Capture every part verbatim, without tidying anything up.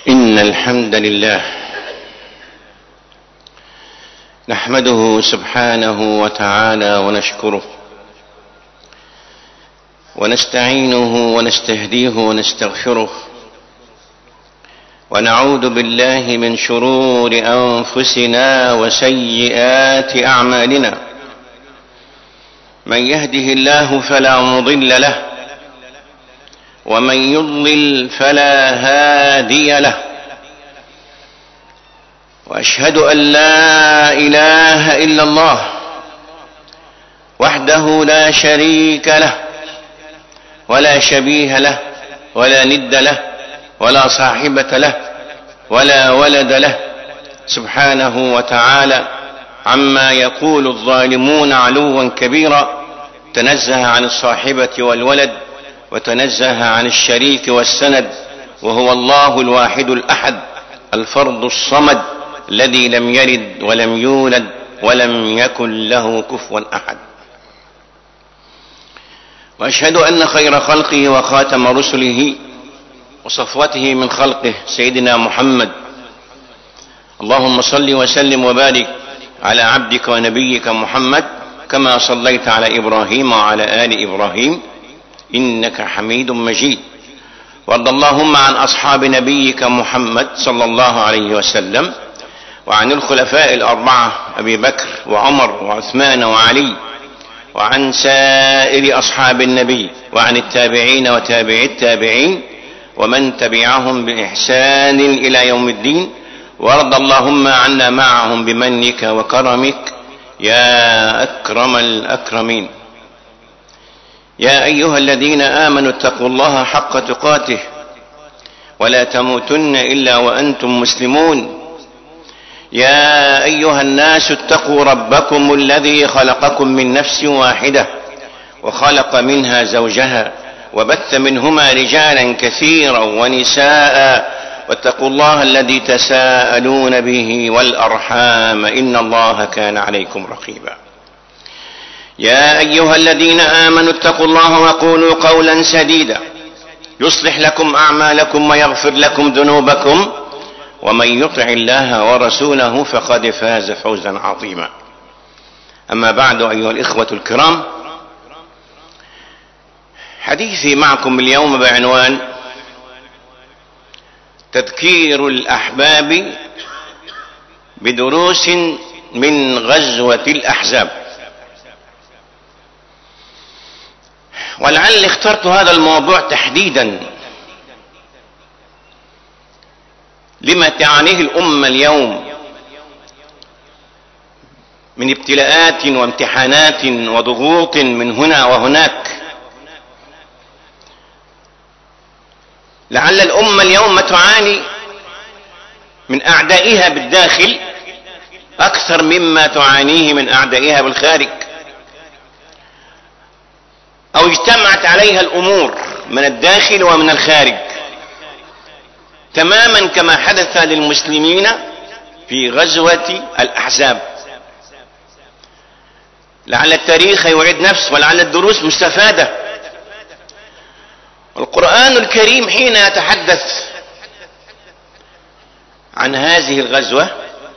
إن الحمد لله نحمده سبحانه وتعالى ونشكره ونستعينه ونستهديه ونستغفره ونعوذ بالله من شرور أنفسنا وسيئات أعمالنا. من يهده الله فلا مضل له ومن يضلل فلا هادي له، وأشهد أن لا إله إلا الله وحده لا شريك له ولا شبيه له ولا ند له ولا صاحبة له ولا ولد له، سبحانه وتعالى عما يقول الظالمون علوا كبيرا، تنزه عن الصاحبة والولد وتنزه عن الشريك والسند، وهو الله الواحد الأحد الفرد الصمد الذي لم يلد ولم يولد ولم يكن له كفوا أحد. وأشهد أن خير خلقه وخاتم رسله وصفوته من خلقه سيدنا محمد، اللهم صل وسلم وبارك على عبدك ونبيك محمد كما صليت على إبراهيم وعلى آل إبراهيم إنك حميد مجيد. وارض اللهم عن أصحاب نبيك محمد صلى الله عليه وسلم وعن الخلفاء الأربعة أبي بكر وعمر وعثمان وعلي، وعن سائر أصحاب النبي، وعن التابعين وتابع التابعين ومن تبعهم بإحسان إلى يوم الدين. وارض اللهم عنا معهم بمنك وكرمك يا أكرم الأكرمين. يا أيها الذين آمنوا اتقوا الله حق تقاته ولا تموتن إلا وأنتم مسلمون. يا أيها الناس اتقوا ربكم الذي خلقكم من نفس واحدة وخلق منها زوجها وبث منهما رجالا كثيرا ونساء، واتقوا الله الذي تساءلون به والأرحام إن الله كان عليكم رقيبا. يا أيها الذين آمنوا اتقوا الله وقولوا قولا سديدا يصلح لكم أعمالكم ويغفر لكم ذنوبكم، ومن يطع الله ورسوله فقد فاز فوزا عظيما. أما بعد، أيها الإخوة الكرام، حديثي معكم اليوم بعنوان تذكير الأحباب بدروس من غزوة الأحزاب. ولعل اخترت هذا الموضوع تحديدا لما تعانيه الأمة اليوم من ابتلاءات وامتحانات وضغوط من هنا وهناك. لعل الأمة اليوم تعاني من أعدائها بالداخل أكثر مما تعانيه من أعدائها بالخارج، أو اجتمعت عليها الأمور من الداخل ومن الخارج، تماما كما حدث للمسلمين في غزوة الأحزاب. لعل التاريخ يعيد نفسه ولعل الدروس مستفادة. القرآن الكريم حين يتحدث عن هذه الغزوة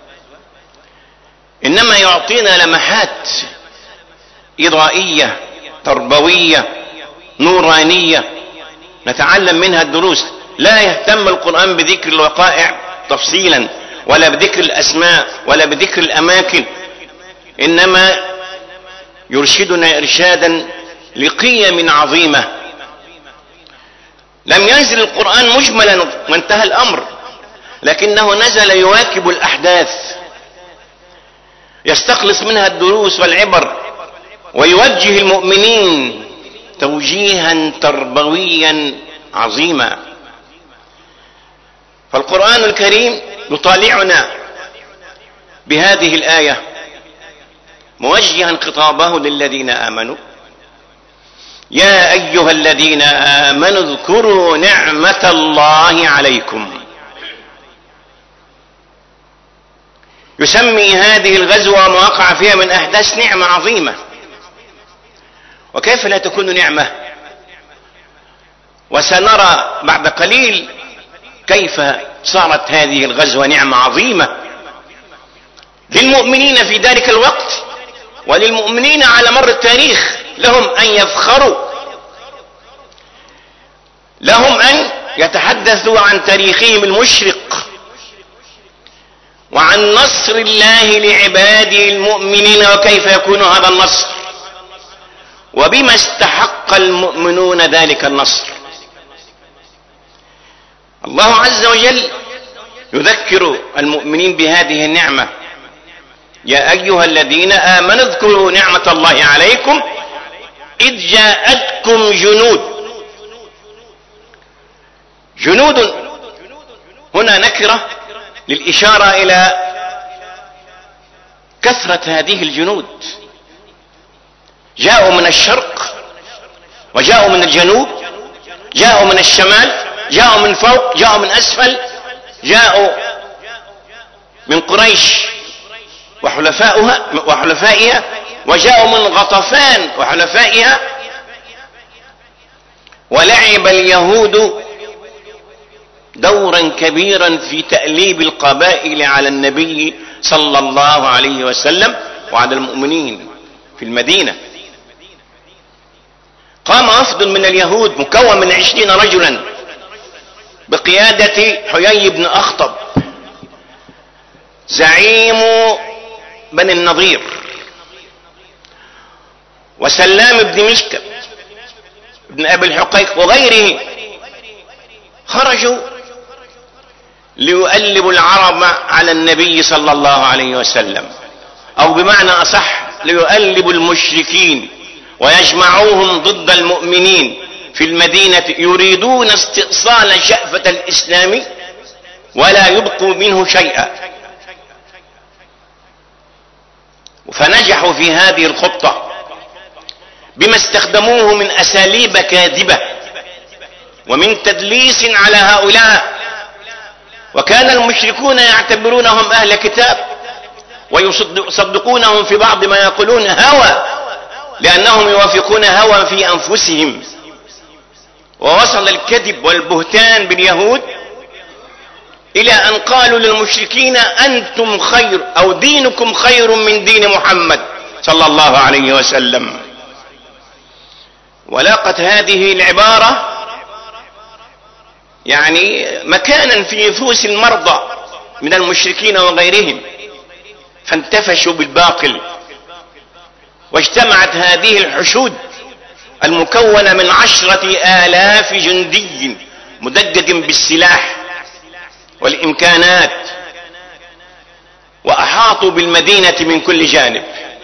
إنما يعطينا لمحات إضائية تربوية نورانية نتعلم منها الدروس. لا يهتم القرآن بذكر الوقائع تفصيلا ولا بذكر الأسماء ولا بذكر الأماكن، إنما يرشدنا إرشادا لقيم عظيمة. لم ينزل القرآن مجملا وانتهى الأمر، لكنه نزل يواكب الأحداث، يستخلص منها الدروس والعبر، ويوجه المؤمنين توجيها تربويا عظيما. فالقرآن الكريم يطالعنا بهذه الآية موجها خطابه للذين آمنوا: يا أيها الذين آمنوا اذكروا نعمة الله عليكم. يسمي هذه الغزوة ما وقع فيها من أحداث نعمة عظيمة، وكيف لا تكون نعمة؟ وسنرى بعد قليل كيف صارت هذه الغزوة نعمة عظيمة للمؤمنين في ذلك الوقت وللمؤمنين على مر التاريخ، لهم أن يفخروا، لهم أن يتحدثوا عن تاريخهم المشرق وعن نصر الله لعباده المؤمنين وكيف يكون هذا النصر وبما استحق المؤمنون ذلك النصر. الله عز وجل يذكر المؤمنين بهذه النعمة: يا أيها الذين آمنوا اذكروا نعمة الله عليكم إذ جاءتكم جنود. جنود هنا نكرة للإشارة إلى كثرة هذه الجنود، جاءوا من الشرق وجاءوا من الجنوب، جاءوا من الشمال، جاءوا من فوق، جاءوا من أسفل، جاءوا من قريش وحلفائها وحلفائها وجاءوا من غطفان وحلفائها. ولعب اليهود دورا كبيرا في تأليب القبائل على النبي صلى الله عليه وسلم وعلى المؤمنين في المدينة. قام وفد من اليهود مكون من عشرين رجلا بقيادة حيي بن أخطب زعيم بني النضير، وسلام بن مشكب بن أبي الحقيق وغيره، خرجوا ليؤلبوا العرب على النبي صلى الله عليه وسلم، أو بمعنى أصح ليؤلبوا المشركين ويجمعوهم ضد المؤمنين في المدينة، يريدون استئصال شأفة الإسلام ولا يبقوا منه شيئا. فنجحوا في هذه الخطة بما استخدموه من أساليب كاذبة ومن تدليس على هؤلاء. وكان المشركون يعتبرونهم أهل كتاب ويصدقونهم في بعض ما يقولون هوى، لأنهم يوافقون هوى في أنفسهم. ووصل الكذب والبهتان باليهود إلى أن قالوا للمشركين: أنتم خير أو دينكم خير من دين محمد صلى الله عليه وسلم. ولاقت هذه العبارة يعني مكانا في نفوس المرضى من المشركين وغيرهم، فانتفشوا بالباطل، واجتمعت هذه الحشود المكونة من عشرة آلاف جندي مدجج بالسلاح والإمكانات، وأحاطوا بالمدينة من كل جانب.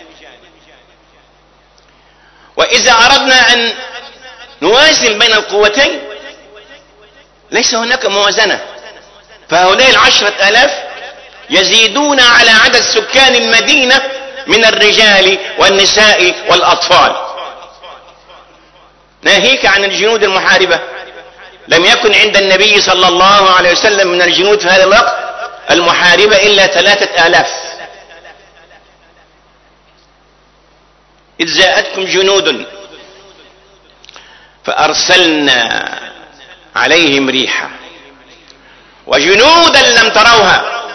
وإذا أردنا أن نوازن بين القوتين ليس هناك موازنة، فهؤلاء العشرة آلاف يزيدون على عدد سكان المدينة من الرجال والنساء والأطفال، ناهيك عن الجنود المحاربة. لم يكن عند النبي صلى الله عليه وسلم من الجنود في هذا الوقت المحاربة إلا ثلاثة آلاف. إذ جاءتكم جنود فأرسلنا عليهم ريحا وجنودا لم تروها.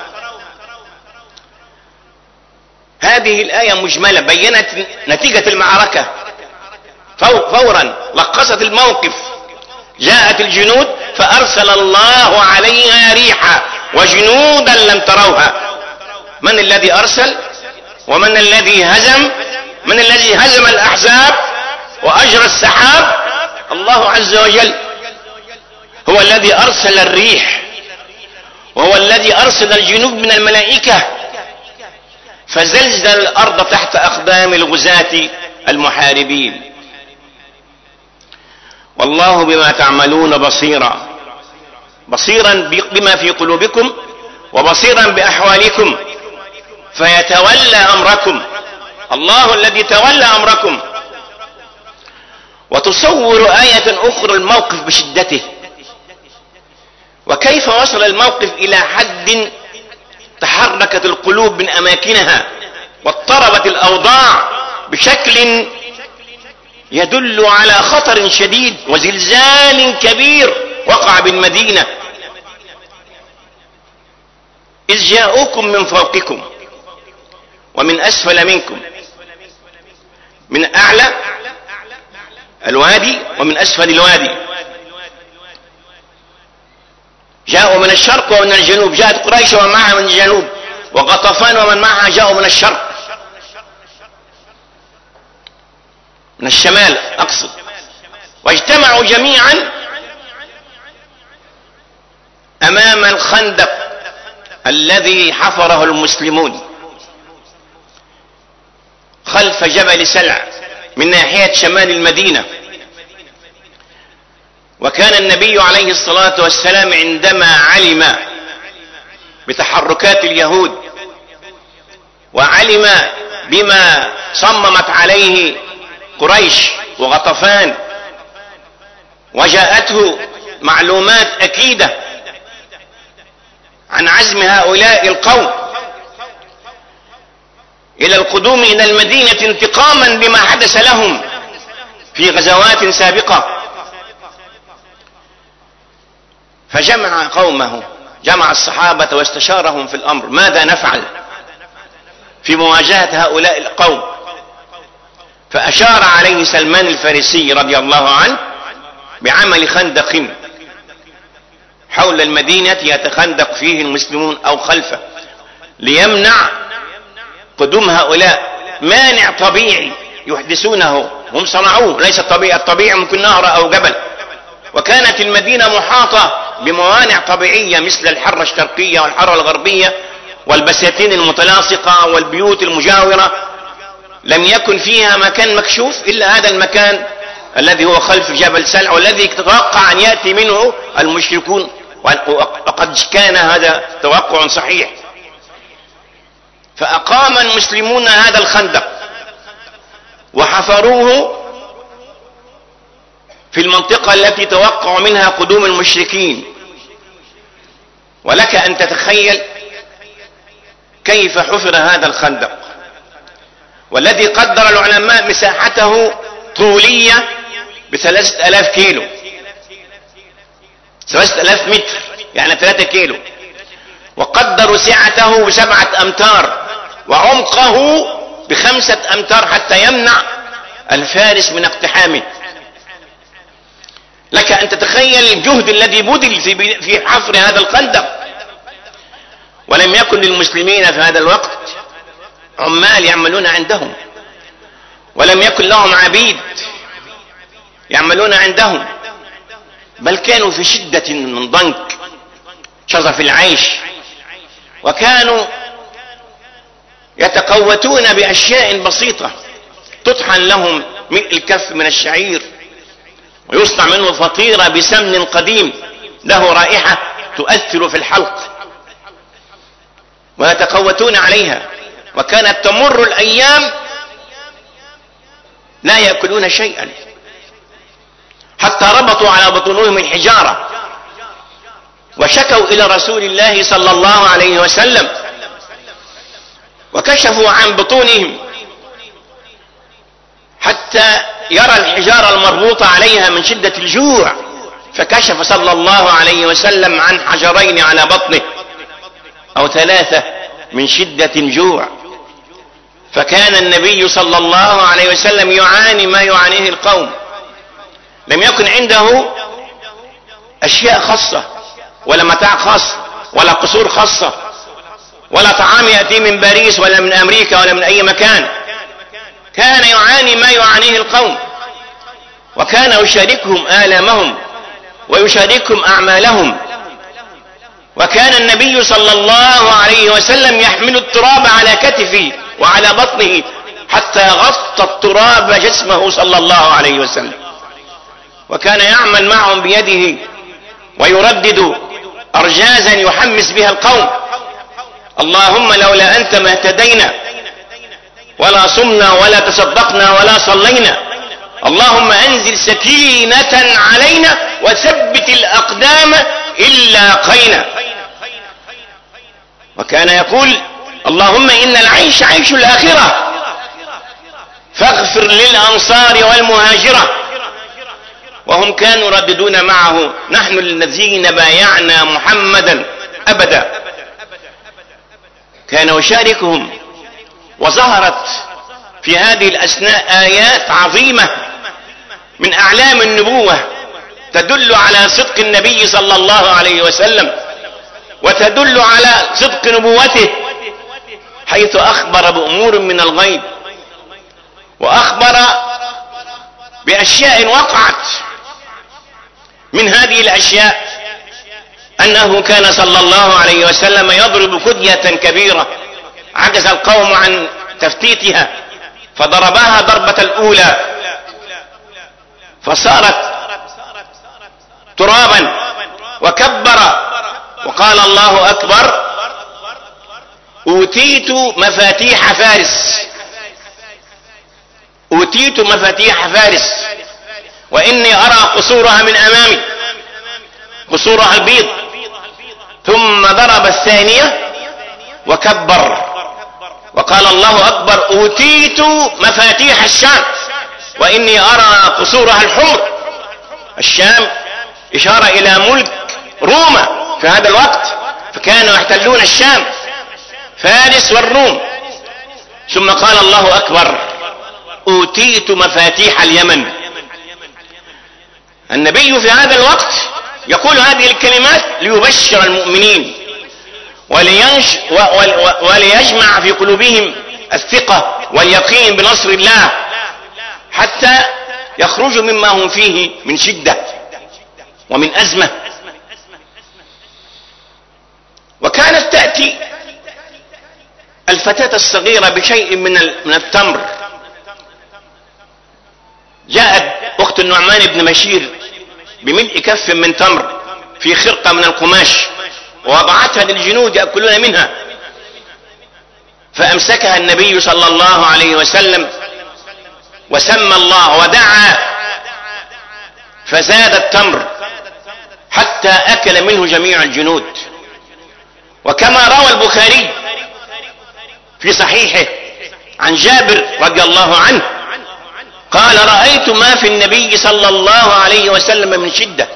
هذه الآية مجملة بينت نتيجة المعركة فورا، لخصت الموقف. جاءت الجنود فأرسل الله عليها ريحا وجنودا لم تروها. من الذي أرسل ومن الذي هزم؟ من الذي هزم الأحزاب وأجرى السحاب؟ الله عز وجل هو الذي أرسل الريح، وهو الذي أرسل الجنود من الملائكة فزلزل الأرض تحت أقدام الغزاة المحاربين. والله بما تعملون بصيرا، بصيرا بما في قلوبكم وبصيرا بأحوالكم، فيتولى أمركم. الله الذي تولى أمركم. وتصور آية أخرى الموقف بشدته، وكيف وصل الموقف إلى حد تحركت القلوب من أماكنها واضطربت الأوضاع بشكل يدل على خطر شديد وزلزال كبير وقع بالمدينة. إذ جاءوكم من فوقكم ومن أسفل منكم، من أعلى الوادي ومن أسفل الوادي. جاءوا من الشرق ومن الجنوب، جاءت قريش ومن معها من الجنوب، وغطفان ومن معها جاءوا من الشرق، من الشمال أقصد، واجتمعوا جميعا أمام الخندق الذي حفره المسلمون خلف جبل سلع من ناحية شمال المدينة. وكان النبي عليه الصلاة والسلام عندما علم بتحركات اليهود وعلم بما صممت عليه قريش وغطفان، وجاءته معلومات أكيدة عن عزم هؤلاء القوم إلى القدوم إلى المدينة انتقاما بما حدث لهم في غزوات سابقة، فجمع قومه، جمع الصحابة واستشارهم في الأمر ماذا نفعل في مواجهة هؤلاء القوم. فأشار عليه سلمان الفارسي رضي الله عنه بعمل خندق حول المدينة يتخندق فيه المسلمون أو خلفه ليمنع قدوم هؤلاء، مانع طبيعي يحدثونه هم صنعوه، ليس الطبيعي، الطبيعي ممكن نهر أو جبل. وكانت المدينة محاطة بموانع طبيعية مثل الحرة الشرقية والحرة الغربية والبساتين المتلاصقة والبيوت المجاورة، لم يكن فيها مكان مكشوف إلا هذا المكان الذي هو خلف جبل سلع، والذي تتوقع أن يأتي منه المشركون، وقد كان هذا توقع صحيح. فأقام المسلمون هذا الخندق وحفروه في المنطقة التي توقع منها قدوم المشركين. ولك أن تتخيل كيف حفر هذا الخندق، والذي قدر العلماء مساحته طولية بثلاثة آلاف كيلو، ثلاثة آلاف متر يعني ثلاثة كيلو، وقدروا سعته بسبعة أمتار وعمقه بخمسة أمتار حتى يمنع الفارس من اقتحامه. لك أن تتخيل الجهد الذي بذل في حفر هذا الخندق. ولم يكن للمسلمين في هذا الوقت عمال يعملون عندهم، ولم يكن لهم عبيد يعملون عندهم، بل كانوا في شدة من ضنك شظف العيش، وكانوا يتقوتون بأشياء بسيطة، تطحن لهم مئة الكف من الشعير ويصنع منه فطيرة بسمن قديم له رائحة تؤثر في الحلق، ويتقوتون عليها. وكانت تمر الأيام لا يأكلون شيئا حتى ربطوا على بطونهم الحجارة وشكوا إلى رسول الله صلى الله عليه وسلم، وكشفوا عن بطونهم حتى يرى الحجارة المربوطة عليها من شدة الجوع، فكشف صلى الله عليه وسلم عن حجرين على بطنه أو ثلاثة من شدة الجوع. فكان النبي صلى الله عليه وسلم يعاني ما يعانيه القوم. لم يكن عنده أشياء خاصة ولا متاع خاص ولا قصور خاصة ولا طعام يأتي من باريس ولا من أمريكا ولا من أي مكان. كان يعاني ما يعانيه القوم، وكان يشاركهم آلامهم ويشاركهم أعمالهم. وكان النبي صلى الله عليه وسلم يحمل التراب على كتفه وعلى بطنه حتى غطى التراب جسمه صلى الله عليه وسلم، وكان يعمل معهم بيده ويردد أرجازا يحمس بها القوم: اللهم لولا أنت ما اهتدينا ولا صمنا ولا تصدقنا ولا صلينا، اللهم أنزل سكينة علينا وثبت الأقدام إلا قينا. وكان يقول: اللهم إن العيش عيش الآخرة فاغفر للأنصار والمهاجرة. وهم كانوا يرددون معه: نحن الذين بايعنا محمدا أبدا كان يشاركهم. وظهرت في هذه الأثناء آيات عظيمة من أعلام النبوة تدل على صدق النبي صلى الله عليه وسلم، وتدل على صدق نبوته، حيث أخبر بأمور من الغيب، وأخبر بأشياء وقعت. من هذه الأشياء أنه كان صلى الله عليه وسلم يضرب كدية كبيرة عجز القوم عن تفتيتها، فضربها ضربة الأولى فصارت ترابا، وكبر وقال الله أكبر: أوتيت مفاتيح فارس، أوتيت مفاتيح فارس وإني أرى قصورها من أمامي، قصورها البيض. ثم ضرب الثانية وكبر وقال الله أكبر: أوتيت مفاتيح الشام وإني أرى قصورها الحمر. الشام إشارة إلى ملك روما في هذا الوقت، فكانوا يحتلون الشام، فارس والروم. ثم قال الله أكبر: أوتيت مفاتيح اليمن. النبي في هذا الوقت يقول هذه الكلمات ليبشر المؤمنين ولينش وليجمع في قلوبهم الثقة واليقين بنصر الله، حتى يخرجوا مما هم فيه من شدة ومن أزمة. وكانت تأتي الفتاة الصغيرة بشيء من التمر. جاءت أخت النعمان بن بشير بملء كف من تمر في خرقة من القماش، ووضعتها للجنود يأكلون منها، فأمسكها النبي صلى الله عليه وسلم وسمى الله ودعا، فزاد التمر حتى أكل منه جميع الجنود. وكما روى البخاري في صحيحه عن جابر رضي الله عنه قال: رأيت ما في النبي صلى الله عليه وسلم من شدة،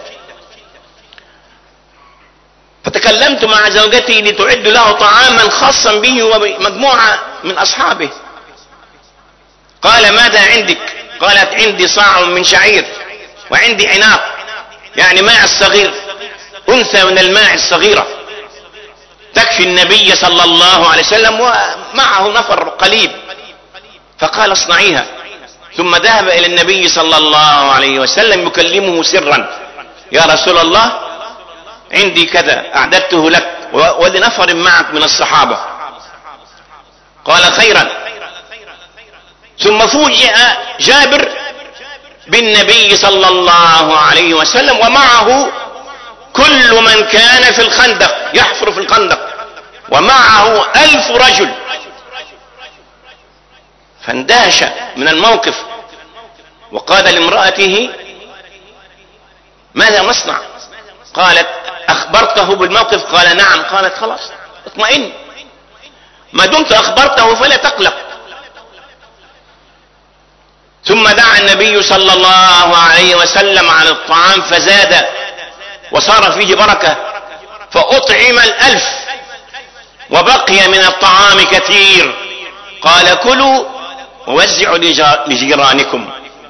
فتكلمت مع زوجتي لتعد له طعاما خاصا به ومجموعة من أصحابه. قال: ماذا عندك؟ قالت: عندي صاع من شعير وعندي عناق، يعني ماء الصغير، أنثى من الماء الصغيرة تكفي النبي صلى الله عليه وسلم ومعه نفر قليل. فقال: اصنعيها. ثم ذهب إلى النبي صلى الله عليه وسلم يكلمه سرا: يا رسول الله، عندي كذا أعددته لك ولنفر معك من الصحابة. قال: خيرا. ثم فوجئ جابر بالنبي صلى الله عليه وسلم ومعه كل من كان في الخندق يحفر في الخندق، ومعه ألف رجل. فاندهش من الموقف وقال لامرأته: ماذا نصنع؟ قالت: أخبرته بالموقف؟ قال: نعم. قالت: خلاص اطمئن، ما دمت أخبرته فلا تقلق. ثم دعا النبي صلى الله عليه وسلم على الطعام فزاد وصار فيه بركة، فأطعم الألف وبقي من الطعام كثير. قال: كلوا ووزعوا لجيرانكم.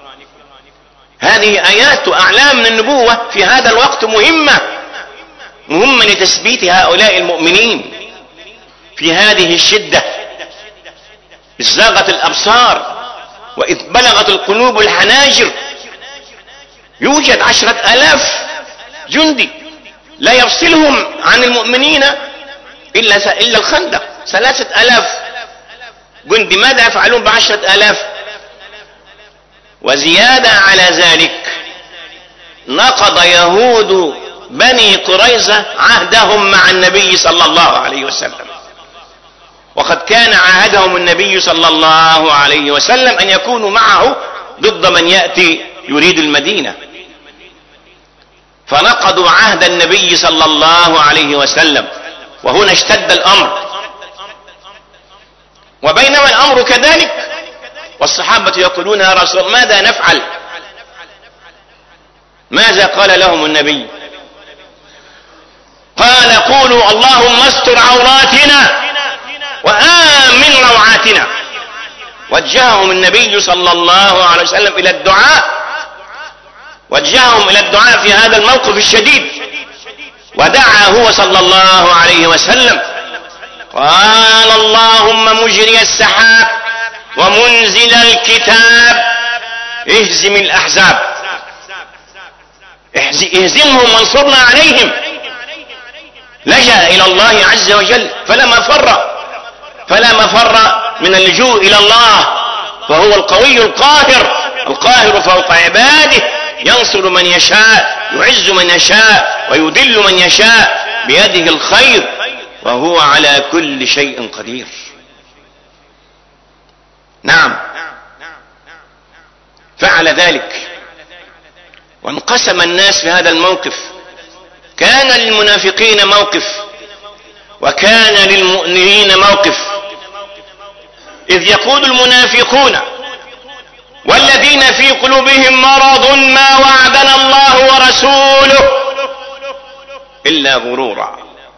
هذه آيات أعلام من النبوة في هذا الوقت مهمة مهمة لتثبيت هؤلاء المؤمنين في هذه الشدة. إذ زاغت الأبصار وإذ بلغت القلوب الحناجر. يوجد عشرة آلاف جندي لا يفصلهم عن المؤمنين إلا إلا الخندق، ثلاثة آلاف جندي. ماذا يفعلون بعشرة آلاف؟ وزيادة على ذلك نقض يهود بني قريظة عهدهم مع النبي صلى الله عليه وسلم، وقد كان عهدهم النبي صلى الله عليه وسلم أن يكونوا معه ضد من يأتي يريد المدينة، فنقضوا عهد النبي صلى الله عليه وسلم. وهنا اشتد الأمر. وبينما الأمر كذلك والصحابة يقولون: يا رسول الله، ماذا نفعل؟ ماذا قال لهم النبي؟ قال: قولوا اللهم استر عوراتنا وآمن روعاتنا. وجههم النبي صلى الله عليه وسلم إلى الدعاء، وجههم إلى الدعاء في هذا الموقف الشديد، ودعا هو صلى الله عليه وسلم قال اللهم مجري السحاب ومنزل الكتاب اهزم الأحزاب، اهزمهم وانصرنا عليهم. لجأ إلى الله عز وجل فلا مفر فلا مفر من اللجوء إلى الله، فهو القوي القاهر القاهر فوق عباده، ينصر من يشاء، يعز من يشاء، ويذل من يشاء، بيده الخير، وهو على كل شيء قدير. نعم، فعل ذلك. وانقسم الناس في هذا الموقف، كان للمنافقين موقف وكان للمؤمنين موقف. إذ يقول المنافقون والذين في قلوبهم مرض ما وعدنا الله ورسوله إلا غرورا،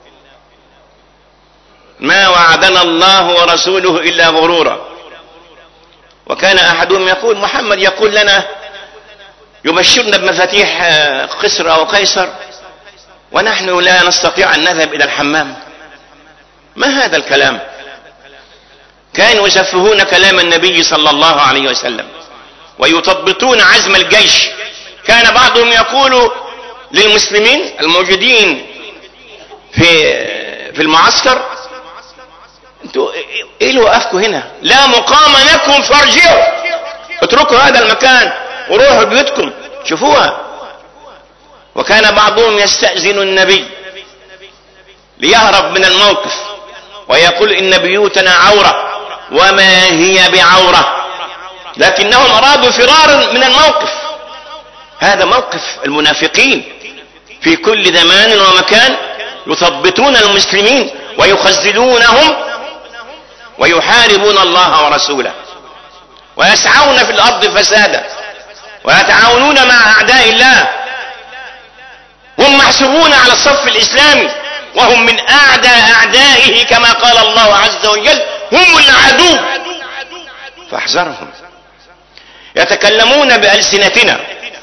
ما وعدنا الله ورسوله إلا غرورا. وكان أحدهم يقول محمد يقول لنا يبشرنا بمفاتيح قسر أو قيصر ونحن لا نستطيع أن نذهب إلى الحمام. ما هذا الكلام؟ كانوا يسفهون كلام النبي صلى الله عليه وسلم ويثبطون عزم الجيش. كان بعضهم يقول للمسلمين الموجودين في في المعسكر انتوا ايه اللي وقفكم هنا؟ لا مقام لكم فارجعوا، اتركوا هذا المكان وروحوا بيوتكم شوفوها. وكان بعضهم يستأذن النبي ليهرب من الموقف ويقول إن بيوتنا عورة وما هي بعورة، لكنهم أرادوا فرارا من الموقف. هذا موقف المنافقين في كل زمان ومكان، يثبطون المسلمين ويخذلونهم ويحاربون الله ورسوله ويسعون في الأرض فسادا ويتعاونون مع أعداء الله. هم محسوبون على الصف الإسلامي وهم من أعداء أعدائه كما قال الله عز وجل هم العدو فاحذرهم. يتكلمون بألسنتنا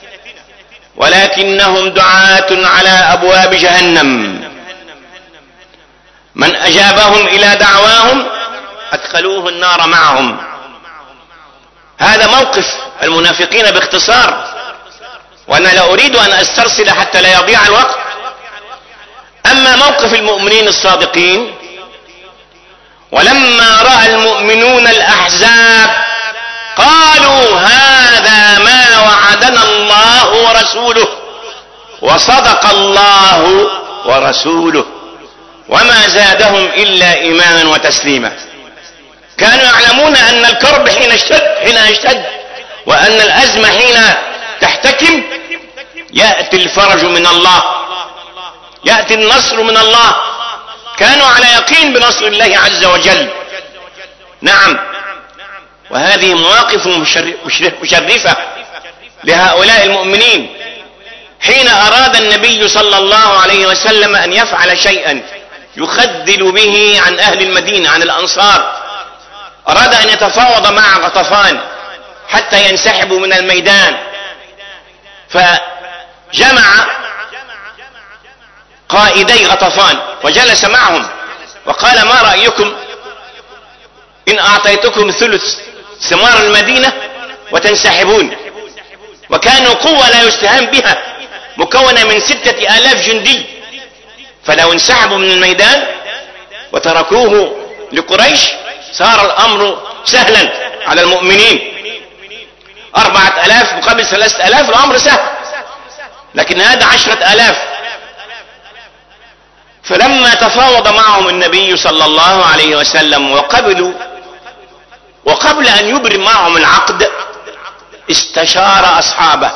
ولكنهم دعاة على أبواب جهنم، من أجابهم إلى دعواهم أدخلوه النار معهم. هذا موقف المنافقين باختصار، وأنا لا أريد أن أسترسل حتى لا يضيع الوقت. أما موقف المؤمنين الصادقين، ولما رأى المؤمنون الأحزاب قالوا هذا ما وعدنا الله ورسوله وصدق الله ورسوله وما زادهم إلا إيمانا وتسليما. كانوا يعلمون أن الكرب حين اشتد حين اشتد وأن الأزمة حين تحتكم يأتي الفرج من الله، يأتي النصر من الله. كانوا على يقين بنصر الله عز وجل. نعم، وهذه مواقف مشرفة لهؤلاء المؤمنين. حين أراد النبي صلى الله عليه وسلم أن يفعل شيئا يخذل به عن أهل المدينة عن الأنصار، أراد أن يتفاوض مع غطفان حتى ينسحبوا من الميدان، فجمع قائدي غطفان وجلس معهم وقال ما رأيكم إن أعطيتكم ثلث ثمار المدينة وتنسحبون؟ وكانوا قوة لا يستهان بها مكونة من ستة آلاف جندي، فلو انسحبوا من الميدان وتركوه لقريش صار الأمر سهلا على المؤمنين. أربعة آلاف مقابل ثلاثة آلاف الأمر سهل، لكن هذا عشرة آلاف. فلما تفاوض معهم النبي صلى الله عليه وسلم وقبلوا، وقبل أن يبرم معهم العقد استشار أصحابه.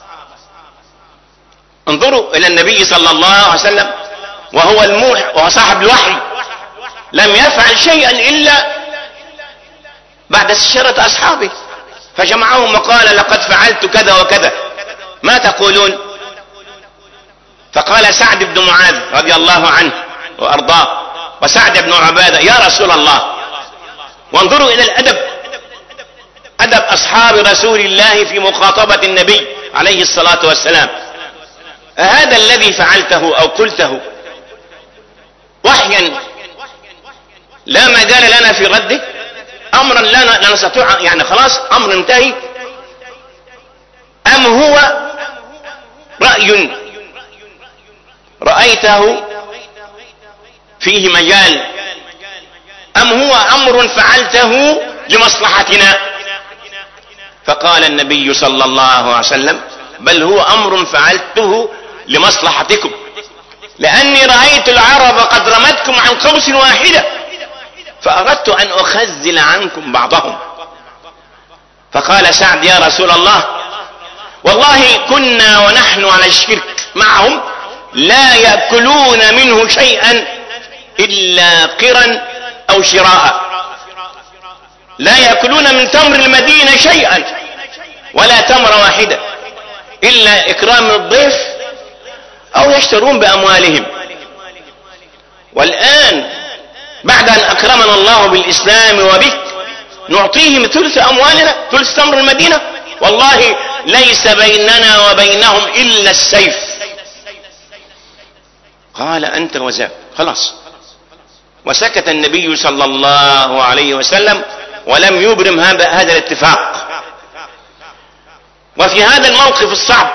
انظروا إلى النبي صلى الله عليه وسلم وهو الموحي وهو صاحب الوحي، لم يفعل شيئا إلا بعد استشارة أصحابه، فجمعهم وقال لقد فعلت كذا وكذا، ما تقولون؟ فقال سعد بن معاذ رضي الله عنه وأرضاه وسعد بن عبادة: يا رسول الله، وانظروا إلى الأدب، أدب أصحاب رسول الله في مخاطبة النبي عليه الصلاة والسلام: أهذا الذي فعلته أو قلته وحيا لا مجال لنا في رده؟ أمرا لا نستطيع، يعني خلاص أمر انتهي؟ أم هو رأي رأيته فيه مجال؟ أم هو أمر فعلته لمصلحتنا؟ فقال النبي صلى الله عليه وسلم: بل هو أمر فعلته لمصلحتكم، لأني رأيت العرب قد رمتكم عن قوس واحدة فأردت أن أخزل عنكم بعضهم. فقال سعد: يا رسول الله، والله كنا ونحن على الشرك معهم لا يأكلون منه شيئا إلا قرا أو شراء، لا يأكلون من تمر المدينة شيئا ولا تمر واحدة إلا إكرام الضيف أو يشترون بأموالهم. والآن بعد أن أكرمنا الله بالإسلام وبك نعطيهم ثلث أموالنا، ثلث تمر المدينة؟ والله ليس بيننا وبينهم إلا السيف. قال: أنت وذاك. خلاص. وسكت النبي صلى الله عليه وسلم ولم يبرم هذا الاتفاق. وفي هذا الموقف الصعب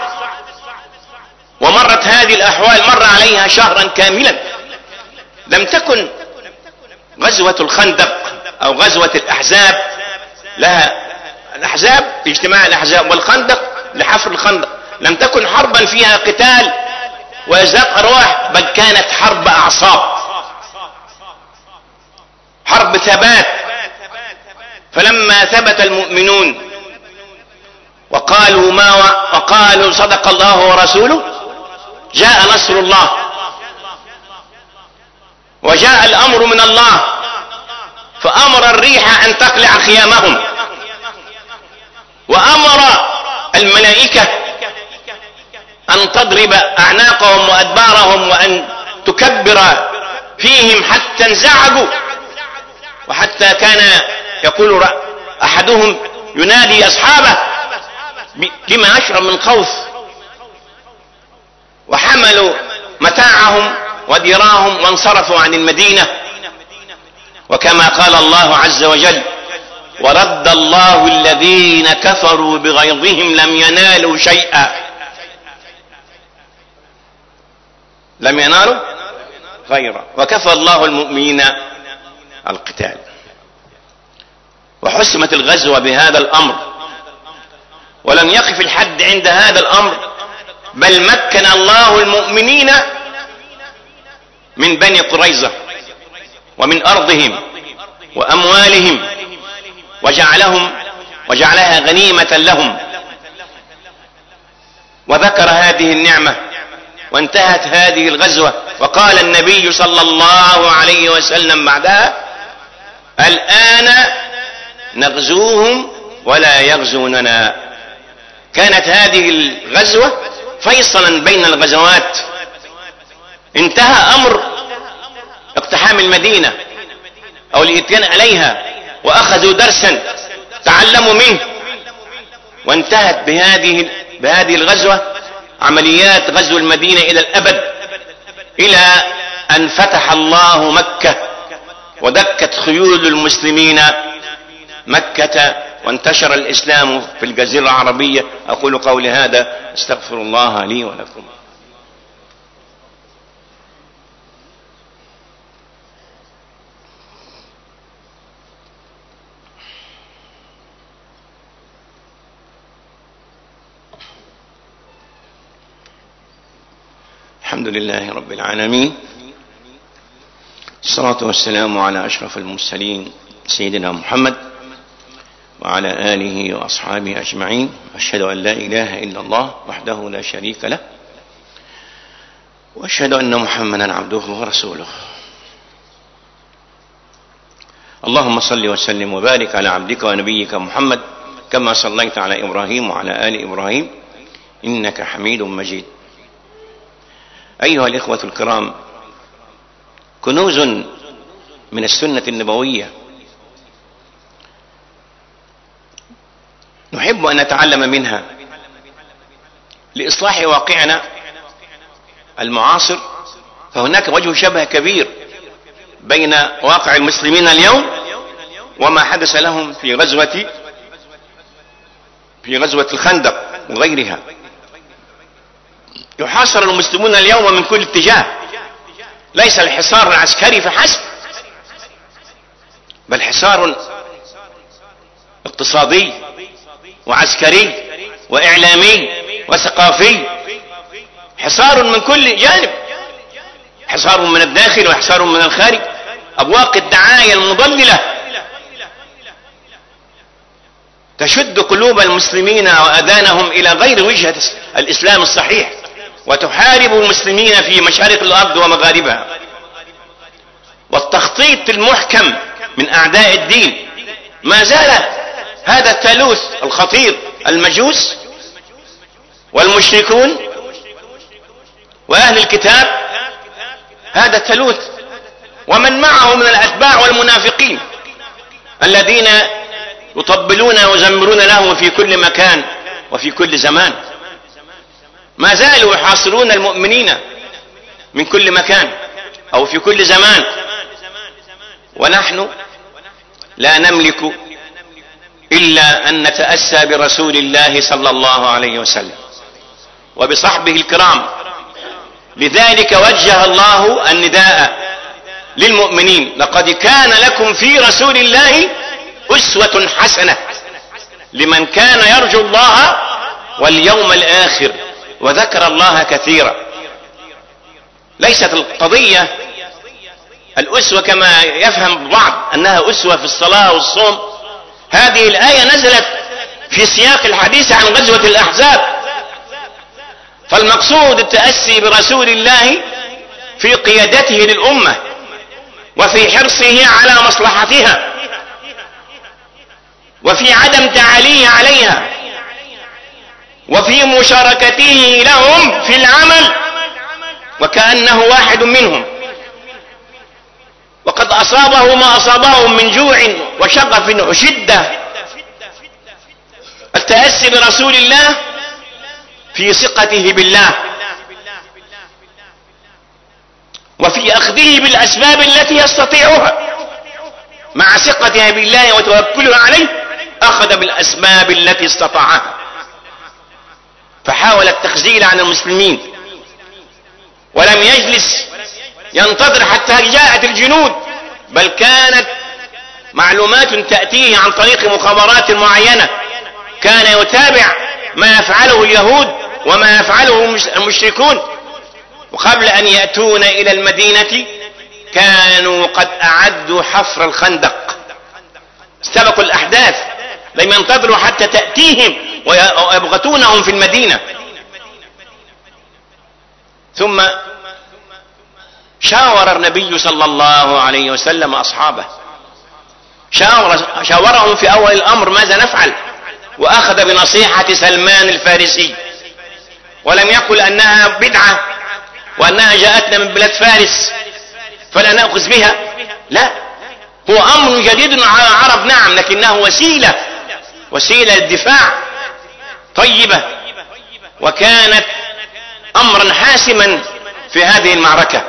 ومرت هذه الأحوال، مر عليها شهرا كاملا، لم تكن غزوة الخندق أو غزوة الأحزاب لها، الأحزاب اجتماع الأحزاب والخندق لحفر الخندق، لم تكن حربا فيها قتال وإزلاق أرواح، بل كانت حرب أعصاب، حرب ثبات. فلما ثبت المؤمنون وقالوا ما وقالوا صدق الله ورسوله جاء نصر الله وجاء الأمر من الله، فأمر الريح أن تقلع خيامهم، وأمر الملائكة أن تضرب أعناقهم وأدبارهم وأن تكبر فيهم حتى انزعجوا، وحتى كان يقول أحدهم ينادي أصحابه لما أشعر من خوف، وحملوا متاعهم ودراهم وانصرفوا عن المدينة. وكما قال الله عز وجل: ورد الله الذين كفروا بغيظهم لم ينالوا شيئا، لم ينالوا خيرا، وكفى الله المؤمنين القتال. وحسمت الغزوة بهذا الأمر، ولم يقف الحد عند هذا الأمر، بل مكن الله المؤمنين من بني قريظة ومن أرضهم وأموالهم، وجعلهم وجعلها غنيمة لهم، وذكر هذه النعمة، وانتهت هذه الغزوة. وقال النبي صلى الله عليه وسلم بعدها: الآن نغزوهم ولا يغزوننا. كانت هذه الغزوة فيصلا بين الغزوات، انتهى أمر اقتحام المدينة أو الاتيان عليها، وأخذوا درسا تعلموا منه، وانتهت بهذه بهذه الغزوة عمليات غزو المدينة إلى الأبد، إلى أن فتح الله مكة ودكت خيول المسلمين مكة وانتشر الإسلام في الجزيرة العربية. أقول قولي هذا، استغفر الله لي ولكم. الحمد لله رب العالمين، الصلاة والسلام على أشرف المرسلين سيدنا محمد وعلى آله وأصحابه أجمعين. أشهد أن لا إله إلا الله وحده لا شريك له، وأشهد أن محمدا عبده ورسوله. اللهم صل وسلم وبارك على عبدك ونبيك محمد كما صليت على إبراهيم وعلى آل إبراهيم إنك حميد مجيد. أيها الإخوة الكرام، كنوز من السنة النبوية. نحب أن نتعلم منها لإصلاح واقعنا المعاصر. فهناك وجه شبه كبير بين واقع المسلمين اليوم وما حدث لهم في غزوة في غزوة الخندق وغيرها. يحاصر المسلمون اليوم من كل اتجاه، ليس الحصار العسكري فحسب، بل حصار اقتصادي وعسكري وإعلامي وثقافي، حصار من كل جانب، حصار من الداخل وحصار من الخارج. أبواق الدعاية المضللة تشد قلوب المسلمين وأذانهم إلى غير وجهة الإسلام الصحيح، وتحارب المسلمين في مشارق الأرض ومغاربها. والتخطيط المحكم من أعداء الدين ما زال هذا الثالوث الخطير، المجوس والمشركون وأهل الكتاب، هذا الثالوث ومن معه من الأتباع والمنافقين الذين يطبلون ويزمرون له في كل مكان وفي كل زمان، ما زالوا يحاصرون المؤمنين من كل مكان أو في كل زمان. ونحن لا نملك إلا أن نتأسى برسول الله صلى الله عليه وسلم وبصحبه الكرام. لذلك وجه الله النداء للمؤمنين: لقد كان لكم في رسول الله أسوة حسنة لمن كان يرجو الله واليوم الآخر وذكر الله كثيرا. ليست القضية الأسوة كما يفهم البعض أنها أسوة في الصلاة والصوم. هذه الآية نزلت في سياق الحديث عن غزوة الأحزاب، فالمقصود التأسي برسول الله في قيادته للأمة وفي حرصه على مصلحتها وفي عدم تعاليه عليها وفي مشاركته لهم في العمل وكأنه واحد منهم. وقد أصابه ما أصابهم من جوع وشغف وشدة. التأسي برسول الله في ثقته بالله وفي أخذه بالأسباب التي يستطيعها. مع ثقته بالله وتوكله عليه أخذ بالأسباب التي استطاعها، فحاول التخزيل عن المسلمين ولم يجلس ينتظر حتى جاءت الجنود، بل كانت معلومات تأتيه عن طريق مخابرات معينة، كان يتابع ما يفعله اليهود وما يفعله المشركون. وقبل أن يأتون إلى المدينة كانوا قد أعدوا حفر الخندق، استبقوا الأحداث، لم ينتظروا حتى تأتيهم ويبغتونهم في المدينة. ثم شاور النبي صلى الله عليه وسلم أصحابه، شاور شاورهم في أول الأمر ماذا نفعل، وأخذ بنصيحة سلمان الفارسي، ولم يقل أنها بدعة وأنها جاءتنا من بلاد فارس فلا نأخذ بها، لا، هو أمر جديد على العرب نعم، لكنه وسيلة وسيلة للدفاع طيبة، وكانت أمرا حاسما في هذه المعركة.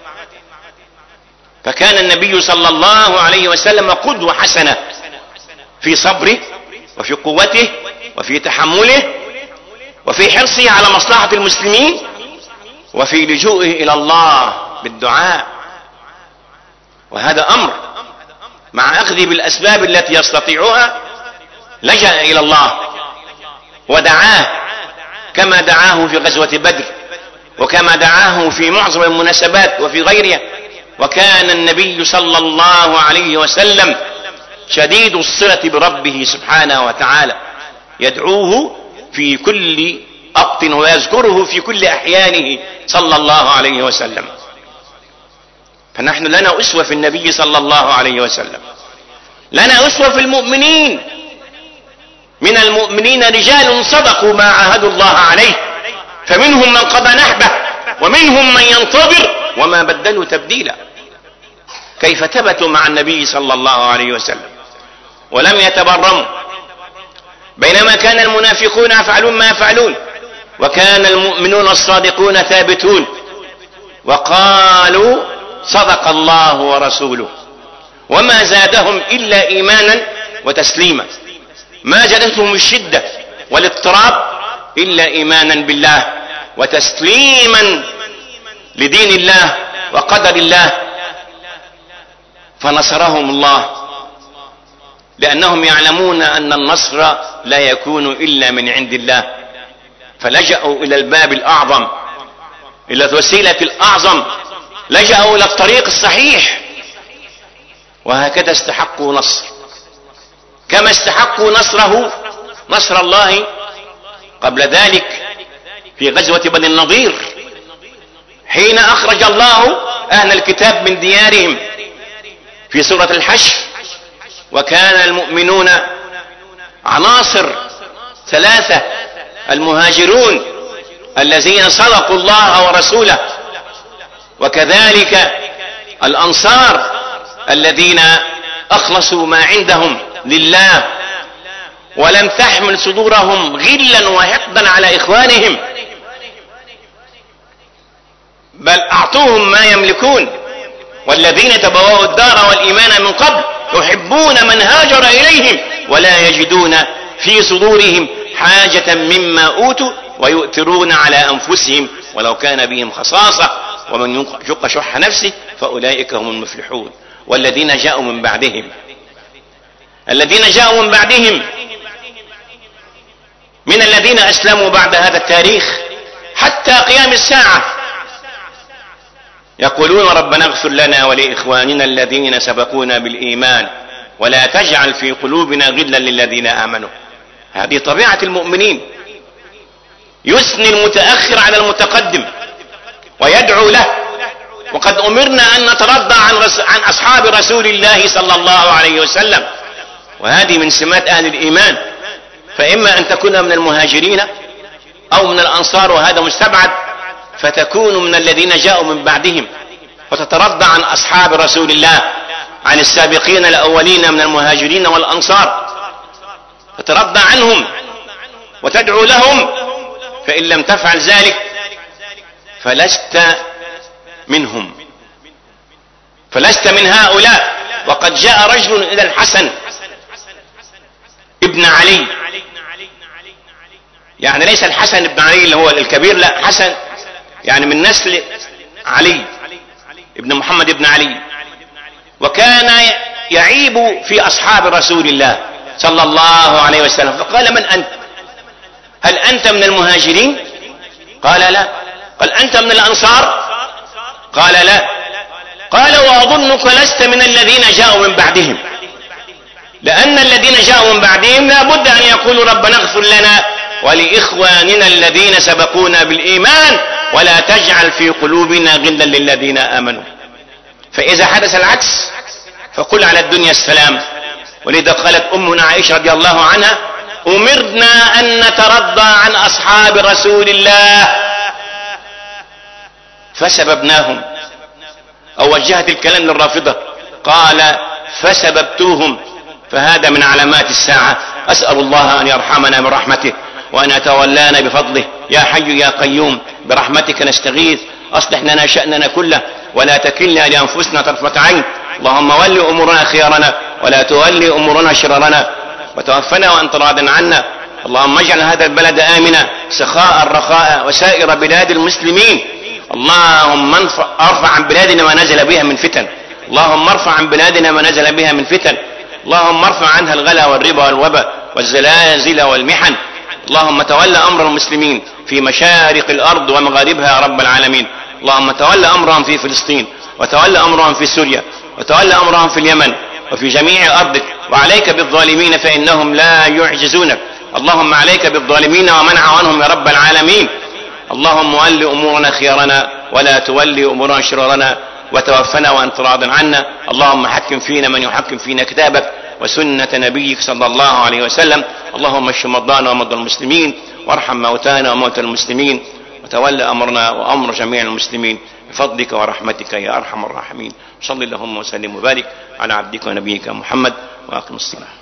فكان النبي صلى الله عليه وسلم قدوة حسنة في صبره وفي قوته وفي تحمله وفي حرصه على مصلحة المسلمين وفي لجوئه إلى الله بالدعاء. وهذا أمر مع أخذه بالأسباب التي يستطيعها لجأ إلى الله ودعاه كما دعاه في غزوة بدر وكما دعاه في معظم المناسبات وفي غيرها. وكان النبي صلى الله عليه وسلم شديد الصلة بربه سبحانه وتعالى، يدعوه في كل وقت ويذكره في كل أحيانه صلى الله عليه وسلم. فنحن لنا أسوة في النبي صلى الله عليه وسلم، لنا أسوة في المؤمنين. من المؤمنين رجال صدقوا ما عاهدوا الله عليه، فمنهم من قضى نحبه ومنهم من ينتظر وما بدلوا تبديلا. كيف ثبتوا مع النبي صلى الله عليه وسلم ولم يتبرموا، بينما كان المنافقون يفعلون ما يفعلون، وكان المؤمنون الصادقون ثابتون وقالوا صدق الله ورسوله، وما زادهم إلا إيمانا وتسليما، ما زادتهم الشدة والاضطراب إلا إيمانا بالله وتسليما لدين الله وقدر الله، فنصرهم الله لأنهم يعلمون أن النصر لا يكون إلا من عند الله، فلجأوا إلى الباب الأعظم، إلى الوسيلة الأعظم، لجأوا إلى الطريق الصحيح، وهكذا استحقوا نصر، كما استحقوا نصره نصر الله قبل ذلك في غزوة بني النضير، حين أخرج الله أهل الكتاب من ديارهم في سورة الحشر، وكان المؤمنون عناصر ثلاثة: المهاجرون الذين صدقوا الله ورسوله، وكذلك الأنصار الذين أخلصوا ما عندهم لله ولم تحمل صدورهم غلا وحقدا على إخوانهم، بل أعطوهم ما يملكون. والذين تبوأوا الدار والإيمان من قبل يحبون من هاجر إليهم ولا يجدون في صدورهم حاجة مما أوتوا ويؤثرون على أنفسهم ولو كان بهم خصاصة ومن يوق شح نفسه فأولئك هم المفلحون. والذين جاءوا من بعدهم الذين جاءوا من بعدهم من الذين أسلموا بعد هذا التاريخ حتى قيام الساعة يقولون ربنا اغفر لنا ولإخواننا الذين سبقونا بالإيمان ولا تجعل في قلوبنا غلا للذين آمنوا. هذه طبيعة المؤمنين، يثني المتأخر على المتقدم ويدعو له. وقد أمرنا أن نترضى عن, رس... عن أصحاب رسول الله صلى الله عليه وسلم، وهذه من سمات أهل الإيمان، فإما أن تكون من المهاجرين أو من الأنصار وهذا مستبعد، فتكون من الذين جاءوا من بعدهم وتترضى عن أصحاب رسول الله، عن السابقين الأولين من المهاجرين والأنصار، تترضى عنهم وتدعو لهم، فإن لم تفعل ذلك فلست منهم، فلست من هؤلاء. وقد جاء رجل إلى الحسن ابن علي، يعني ليس الحسن ابن علي اللي هو الكبير، لا، حسن يعني من نسل علي ابن محمد ابن علي، وكان يعيب في أصحاب رسول الله صلى الله عليه وسلم، فقال من أنت؟ هل أنت من المهاجرين؟ قال لا. قال أنت من الأنصار؟ قال لا. قال وأظنك لست من الذين جاءوا من بعدهم، لأن الذين جاءوا من بعدهم لا بد أن يقولوا ربنا اغفر لنا ولإخواننا الذين سبقونا بالإيمان ولا تجعل في قلوبنا غلا للذين آمنوا. فإذا حدث العكس فقل على الدنيا السلام. ولذا قالت أمنا عائشة رضي الله عنها أمرنا أن نترضى عن أصحاب رسول الله فسببناهم، أو وجهت الكلام للرافضة قال فسببتوهم، فهذا من علامات الساعة. أسأل الله أن يرحمنا من رحمته وأن يتولانا بفضله. يا حي يا قيوم برحمتك نستغيث، أصلح لنا شأننا كله ولا تكلنا لأنفسنا طرفة عين. اللهم ول أمورنا خيارنا ولا تولي أمورنا شرارنا، وتوفنا وأنت راض عنا. اللهم اجعل هذا البلد آمنا سخاء رخاء وسائر بلاد المسلمين. اللهم ارفع عن بلادنا ما نزل بها من فتن، اللهم ارفع عن بلادنا ما نزل بها من فتن، اللهم ارفع عنها الغلا والربا والوبا والزلازل والمحن. اللهم تولى أمر المسلمين في مشارق الأرض ومغاربها يا رب العالمين. اللهم تولى أمرهم في فلسطين، وتولى أمرهم في سوريا، وتولى أمرهم في اليمن وفي جميع أرضك، وعليك بالظالمين فإنهم لا يعجزونك. اللهم عليك بالظالمين ومنع عنهم يا رب العالمين. اللهم ول أمورنا خيارنا ولا تولي أمورنا شرارنا، وتوفنا وأنت راض عنا. اللهم حكم فينا من يحكم فينا كتابك وسنة نبيك صلى الله عليه وسلم. اللهم اشف مرضانا ومرضى المسلمين، وارحم موتانا وموتى المسلمين، وتولى أمرنا وأمر جميع المسلمين بفضلك ورحمتك يا أرحم الراحمين. صل اللهم وسلم وبارك على عبدك ونبيك محمد وأقم الصلاة.